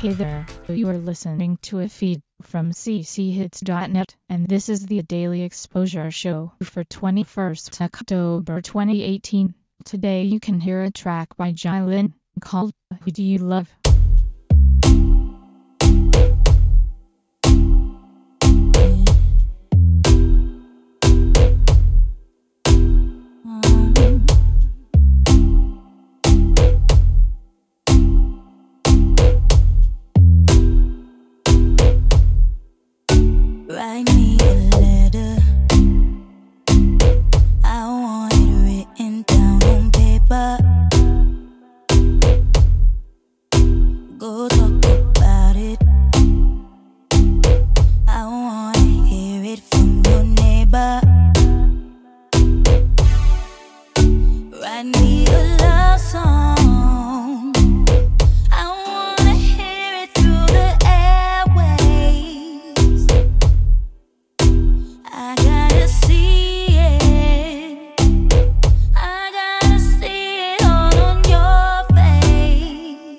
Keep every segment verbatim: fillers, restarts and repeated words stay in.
Hey there, you are listening to a feed from c c hits dot net, and this is the Daily Exposure Show for twenty-first October twenty eighteen. Today you can hear a track by Jylin called Who Do You Love? Write me a letter, I want it written down on paper. Go talk about it, I want to hear it from your neighbor. Write me a love song, I want to hear it through the airwaves. I gotta see it, I gotta see it all on your face.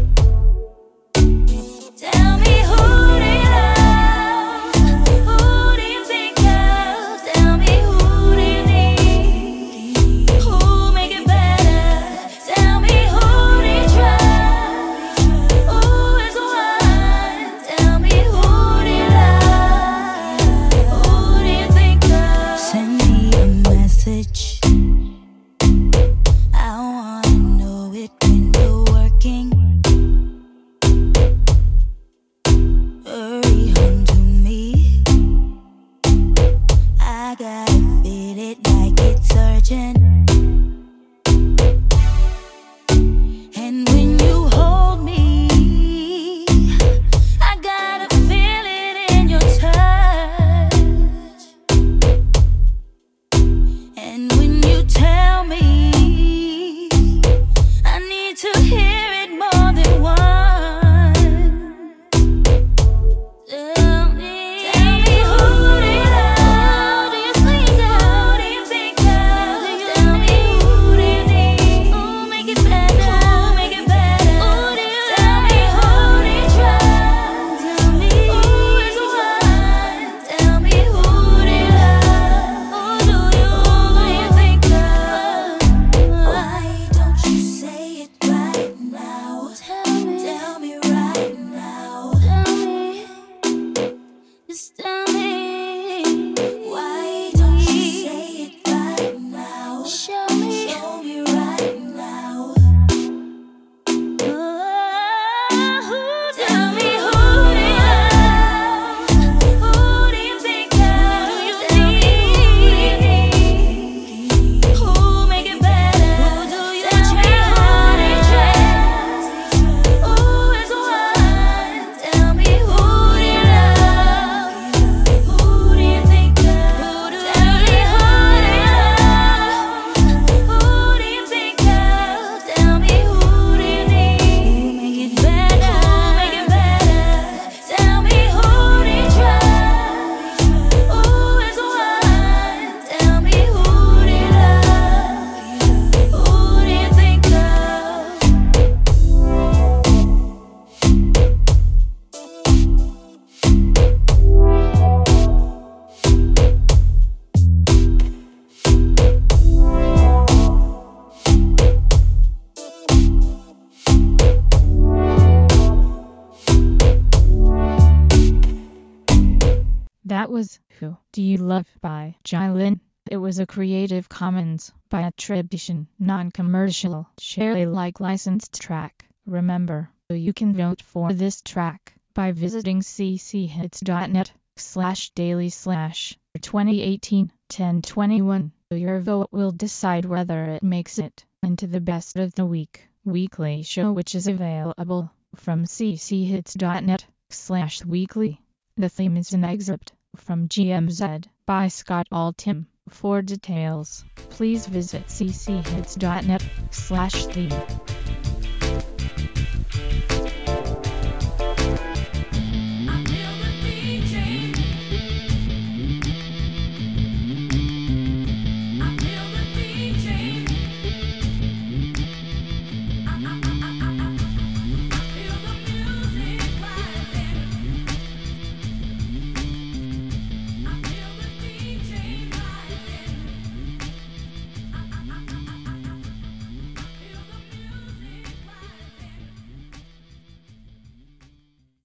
Tell me, who do you love? Who do you think of? Tell me, who do you need? Who make it better? Tell me, who do you trust? Who is the one? Tell me, who do you love? Who do you think of? Send me a message, I wanna know it when you're working. Hurry home to me, I gotta feel it like it's urgent. And when you hold me, I gotta feel it in your touch. And when you tell me, I need to hear it more than once. Tell me, tell me, who do you love? Who do you think of? Who do you think of? Tell me, who do you need? Who make it better? Who make it better? Who do you tell me, who do you trust? Tell me, who is the one? Tell me, who do you love? Who do you, who do you think of? Why don't you say it right now? Tell me, tell me right now. Tell me, just tell me. Why don't you say it right now? Show me, show me right now. Oh, tell me, who do you love? Who do you think of? Tell me, who do you need? Who make it better? Who do you tell me, who do you trust? Who is the one? Tell me, who do you love? Who do you think of? Tell me, who do you love? Who do you think of? Tell me, who do you need? Make it better, make it better. Tell me, who do you trust? Who is the one? Tell me, who do you love? Who do you think of? That was Who Do You Love by Jylin. It was a Creative Commons by attribution, non-commercial, share Alike licensed track. Remember, you can vote for this track by visiting c c hits dot net slash daily slash twenty eighteen ten twenty-one. Your vote will decide whether it makes it into the best of the week weekly show, which is available from c c hits dot net slash weekly. The theme is an excerpt from G M Z by Scott Altham. For details, please visit c c hits dot net slash theme.